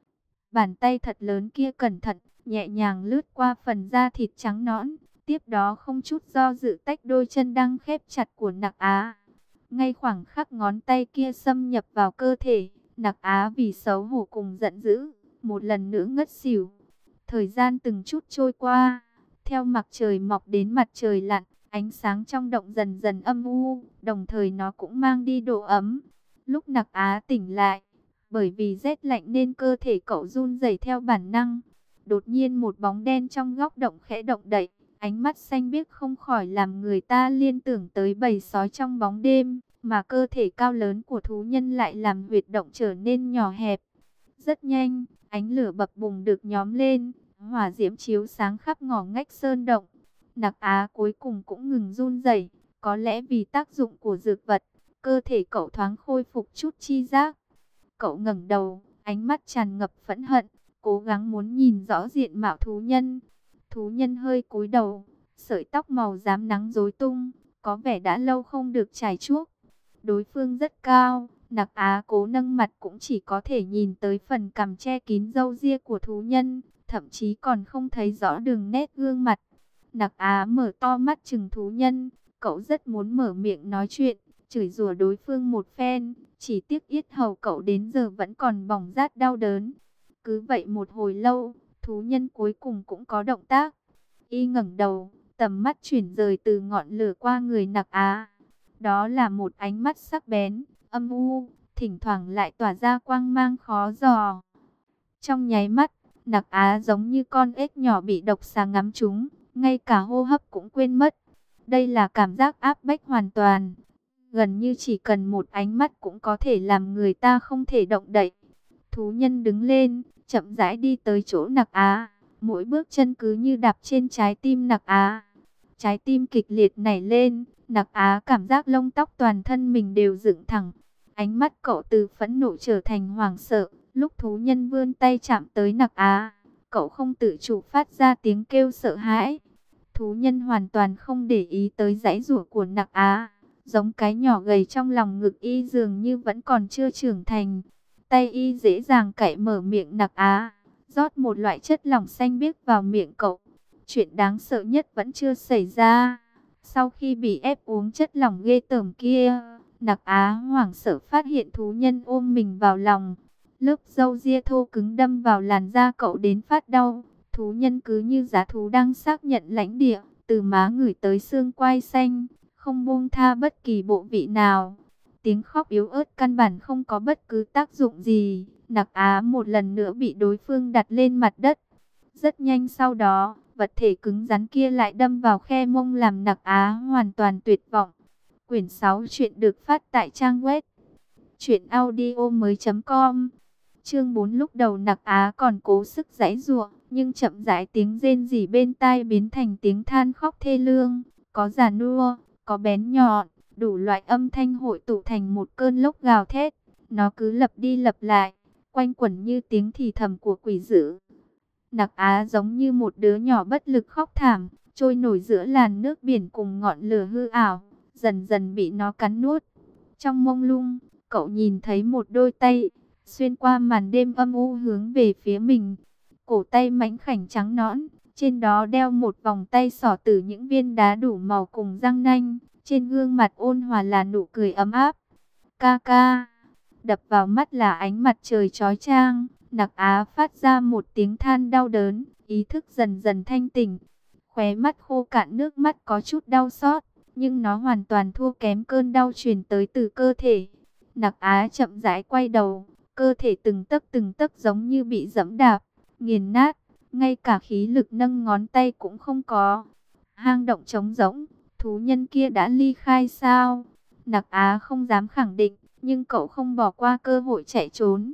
Bàn tay thật lớn kia cẩn thận, nhẹ nhàng lướt qua phần da thịt trắng nõn, tiếp đó không chút do dự tách đôi chân đang khép chặt của Nặc Á. Ngay khoảng khắc ngón tay kia xâm nhập vào cơ thể, Nặc Á vì xấu hổ cùng giận dữ, một lần nữa ngất xỉu. Thời gian từng chút trôi qua, theo mặt trời mọc đến mặt trời lặn, ánh sáng trong động dần dần âm u, đồng thời nó cũng mang đi độ ấm. Lúc Nặc Á tỉnh lại, bởi vì rét lạnh nên cơ thể cậu run rẩy theo bản năng. Đột nhiên một bóng đen trong góc động khẽ động đậy, ánh mắt xanh biếc không khỏi làm người ta liên tưởng tới bầy sói trong bóng đêm, mà cơ thể cao lớn của thú nhân lại làm huyệt động trở nên nhỏ hẹp. Rất nhanh, ánh lửa bập bùng được nhóm lên, hỏa diễm chiếu sáng khắp ngõ ngách sơn động. Nặc Á cuối cùng cũng ngừng run rẩy, có lẽ vì tác dụng của dược vật, cơ thể cậu thoáng khôi phục chút chi giác. Cậu ngẩng đầu, ánh mắt tràn ngập phẫn hận, cố gắng muốn nhìn rõ diện mạo thú nhân. Thú nhân hơi cúi đầu, sợi tóc màu rám nắng rối tung, có vẻ đã lâu không được chải chuốt. Đối phương rất cao, Nặc Á cố nâng mặt cũng chỉ có thể nhìn tới phần cằm che kín râu ria của thú nhân, thậm chí còn không thấy rõ đường nét gương mặt. Nặc Á mở to mắt chừng thú nhân, cậu rất muốn mở miệng nói chuyện, chửi rủa đối phương một phen, chỉ tiếc yết hầu cậu đến giờ vẫn còn bỏng rát đau đớn. Cứ vậy một hồi lâu, thú nhân cuối cùng cũng có động tác. Y ngẩng đầu, tầm mắt chuyển rời từ ngọn lửa qua người Nặc Á. Đó là một ánh mắt sắc bén, âm u, thỉnh thoảng lại tỏa ra quang mang khó dò. Trong nháy mắt, Nặc Á giống như con ếch nhỏ bị độc xà ngắm trúng, ngay cả hô hấp cũng quên mất. Đây là cảm giác áp bách hoàn toàn, gần như chỉ cần một ánh mắt cũng có thể làm người ta không thể động đậy. Thú nhân đứng lên, chậm rãi đi tới chỗ Nặc Á, mỗi bước chân cứ như đạp trên trái tim Nặc Á. Trái tim kịch liệt nảy lên, Nặc Á cảm giác lông tóc toàn thân mình đều dựng thẳng. Ánh mắt cậu từ phẫn nộ trở thành hoảng sợ, lúc thú nhân vươn tay chạm tới Nặc Á, cậu không tự chủ phát ra tiếng kêu sợ hãi. Thú nhân hoàn toàn không để ý tới giãy giụa của Nặc Á, giống cái nhỏ gầy trong lòng ngực y dường như vẫn còn chưa trưởng thành. Tay y dễ dàng cạy mở miệng Nặc Á, rót một loại chất lỏng xanh biếc vào miệng cậu. Chuyện đáng sợ nhất vẫn chưa xảy ra. Sau khi bị ép uống chất lỏng ghê tởm kia, Nặc Á hoảng sợ phát hiện thú nhân ôm mình vào lòng. Lớp râu ria thô cứng đâm vào làn da cậu đến phát đau. Thú nhân cứ như giá thú đang xác nhận lãnh địa, từ má ngửi tới xương quai xanh, không buông tha bất kỳ bộ vị nào. Tiếng khóc yếu ớt căn bản không có bất cứ tác dụng gì. Nặc Á một lần nữa bị đối phương đặt lên mặt đất. Rất nhanh sau đó, vật thể cứng rắn kia lại đâm vào khe mông làm Nặc Á hoàn toàn tuyệt vọng. Quyển sáu chuyện được phát tại trang web truyện audio mới chấm com. Chương bốn. Lúc đầu Nặc Á còn cố sức giãy giụa, nhưng chậm rãi tiếng rên rỉ bên tai biến thành tiếng than khóc thê lương, có già nua, có bén nhọn, đủ loại âm thanh hội tụ thành một cơn lốc gào thét. Nó cứ lặp đi lặp lại, quanh quẩn như tiếng thì thầm của quỷ dữ. Nặc Á giống như một đứa nhỏ bất lực khóc thảm, trôi nổi giữa làn nước biển cùng ngọn lửa hư ảo, dần dần bị nó cắn nuốt. Trong mông lung, cậu nhìn thấy một đôi tay xuyên qua màn đêm âm u hướng về phía mình. Cổ tay mảnh khảnh trắng nõn, trên đó đeo một vòng tay xỏ từ những viên đá đủ màu cùng răng nanh. Trên gương mặt ôn hòa là nụ cười ấm áp. Ca ca. Đập vào mắt là ánh mặt trời chói chang. Nặc Á phát ra một tiếng than đau đớn, ý thức dần dần thanh tỉnh. Khóe mắt khô cạn nước mắt có chút đau xót, nhưng nó hoàn toàn thua kém cơn đau truyền tới từ cơ thể. Nặc Á chậm rãi quay đầu, cơ thể từng tấc từng tấc giống như bị giẫm đạp, nghiền nát, ngay cả khí lực nâng ngón tay cũng không có. Hang động trống rỗng, thú nhân kia đã ly khai sao? Nặc Á không dám khẳng định, nhưng cậu không bỏ qua cơ hội chạy trốn.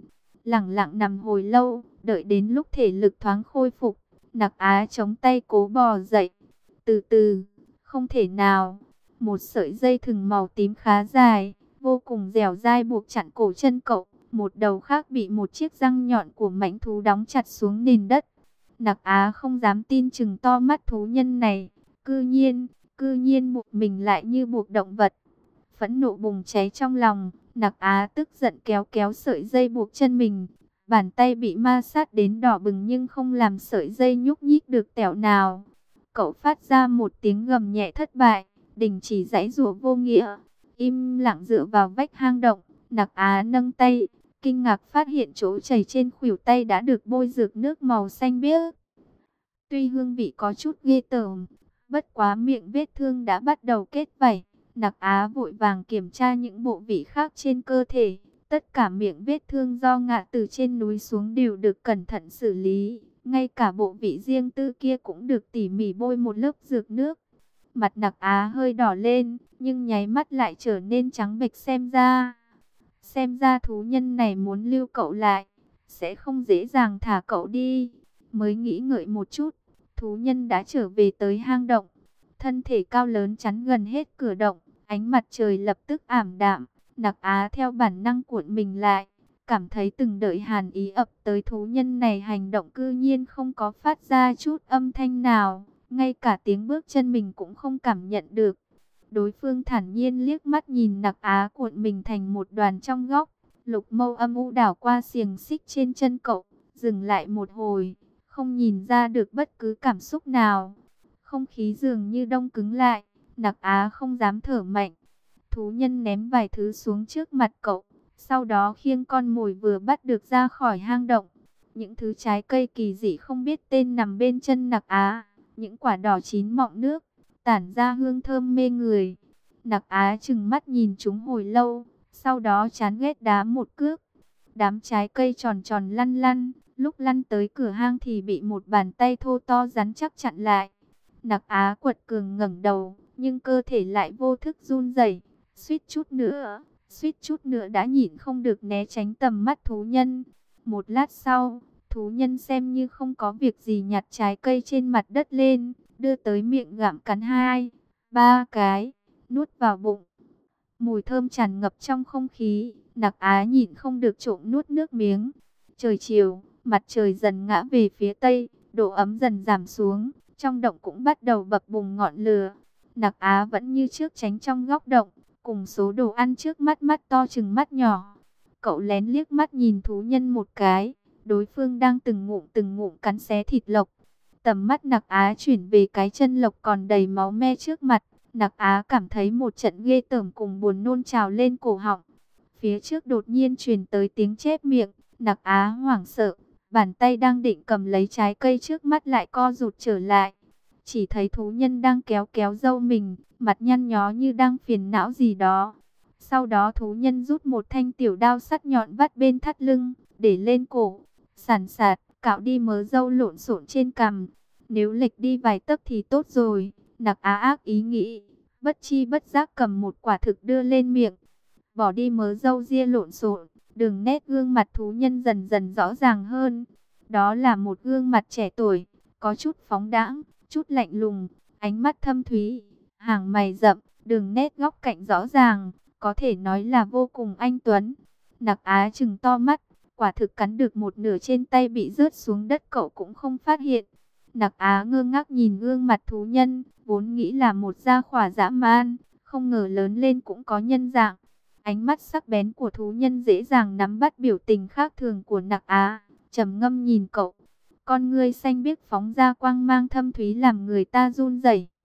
lẳng lặng nằm hồi lâu, đợi đến lúc thể lực thoáng khôi phục, Nặc Á chống tay cố bò dậy. Từ từ, không thể nào. Một sợi dây thừng màu tím khá dài, vô cùng dẻo dai buộc chặn cổ chân cậu. Một đầu khác bị một chiếc răng nhọn của mãnh thú đóng chặt xuống nền đất. Nặc Á không dám tin chừng to mắt thú nhân này. Cư nhiên, cư nhiên buộc mình lại như buộc động vật. Phẫn nộ bùng cháy trong lòng, Nặc Á tức giận kéo kéo sợi dây buộc chân mình. Bàn tay bị ma sát đến đỏ bừng nhưng không làm sợi dây nhúc nhích được tẹo nào. Cậu phát ra một tiếng gầm nhẹ thất bại, đình chỉ giãy giụa vô nghĩa, im lặng dựa vào vách hang động. Nặc Á nâng tay, kinh ngạc phát hiện chỗ chảy trên khuỷu tay đã được bôi dược nước màu xanh biếc. Tuy hương vị có chút ghê tởm, bất quá miệng vết thương đã bắt đầu kết vảy. Nặc Á vội vàng kiểm tra những bộ vị khác trên cơ thể. Tất cả miệng vết thương do ngã từ trên núi xuống đều được cẩn thận xử lý. Ngay cả bộ vị riêng tư kia cũng được tỉ mỉ bôi một lớp dược nước. Mặt Nặc Á hơi đỏ lên, nhưng nháy mắt lại trở nên trắng bệch. Xem ra, xem ra thú nhân này muốn lưu cậu lại, sẽ không dễ dàng thả cậu đi. Mới nghĩ ngợi một chút, thú nhân đã trở về tới hang động. Thân thể cao lớn chắn gần hết cửa động, ánh mặt trời lập tức ảm đạm. Nặc Á theo bản năng cuộn mình lại, cảm thấy từng đợi hàn ý ập tới. Thú nhân này hành động cư nhiên không có phát ra chút âm thanh nào, ngay cả tiếng bước chân mình cũng không cảm nhận được. Đối phương thản nhiên liếc mắt nhìn Nặc Á cuộn mình thành một đoàn trong góc, lục mâu âm u đảo qua xiềng xích trên chân cậu, dừng lại một hồi, không nhìn ra được bất cứ cảm xúc nào. Không khí dường như đông cứng lại, Nặc Á không dám thở mạnh. Thú nhân ném vài thứ xuống trước mặt cậu, sau đó khiêng con mồi vừa bắt được ra khỏi hang động. Những thứ trái cây kỳ dị không biết tên nằm bên chân Nặc Á, những quả đỏ chín mọng nước, tản ra hương thơm mê người. Nặc Á trừng mắt nhìn chúng hồi lâu, sau đó chán ghét đá một cước. Đám trái cây tròn tròn lăn lăn, lúc lăn tới cửa hang thì bị một bàn tay thô to rắn chắc chặn lại. Nặc Á quật cường ngẩng đầu, nhưng cơ thể lại vô thức run rẩy. Suýt chút nữa, suýt chút nữa đã nhịn không được né tránh tầm mắt thú nhân. Một lát sau, thú nhân xem như không có việc gì nhặt trái cây trên mặt đất lên, đưa tới miệng gặm cắn hai, ba cái, nuốt vào bụng. Mùi thơm tràn ngập trong không khí, Nặc Á nhịn không được trộm nuốt nước miếng. Trời chiều, mặt trời dần ngã về phía tây, độ ấm dần giảm xuống, trong động cũng bắt đầu bập bùng ngọn lửa. Nặc Á vẫn như trước tránh trong góc động, cùng số đồ ăn trước mắt mắt to chừng mắt nhỏ. Cậu lén liếc mắt nhìn thú nhân một cái, đối phương đang từng ngụm từng ngụm cắn xé thịt lộc. Tầm mắt Nặc Á chuyển về cái chân lộc còn đầy máu me trước mặt. Nặc Á cảm thấy một trận ghê tởm cùng buồn nôn trào lên cổ họng. Phía trước đột nhiên truyền tới tiếng chép miệng. Nặc Á hoảng sợ, bàn tay đang định cầm lấy trái cây trước mắt lại co rụt trở lại. Chỉ thấy thú nhân đang kéo kéo râu mình, mặt nhăn nhó như đang phiền não gì đó. Sau đó thú nhân rút một thanh tiểu đao sắc nhọn vắt bên thắt lưng, để lên cổ, sàn sạt, cạo đi mớ râu lộn xộn trên cằm. Nếu lệch đi vài tấc thì tốt rồi, Nặc Á ác ý nghĩ, bất chi bất giác cầm một quả thực đưa lên miệng. Bỏ đi mớ râu ria lộn xộn, đường nét gương mặt thú nhân dần dần rõ ràng hơn. Đó là một gương mặt trẻ tuổi, có chút phóng đãng, chút lạnh lùng, ánh mắt thâm thúy, hàng mày rậm, đường nét góc cạnh rõ ràng, có thể nói là vô cùng anh tuấn. Nặc Á trừng to mắt, quả thực cắn được một nửa trên tay bị rớt xuống đất cậu cũng không phát hiện. Nặc Á ngơ ngác nhìn gương mặt thú nhân, vốn nghĩ là một gia khỏa dã man, không ngờ lớn lên cũng có nhân dạng. Ánh mắt sắc bén của thú nhân dễ dàng nắm bắt biểu tình khác thường của Nặc Á, trầm ngâm nhìn cậu. Con ngươi xanh biếc phóng ra quang mang thâm thúy làm người ta run rẩy.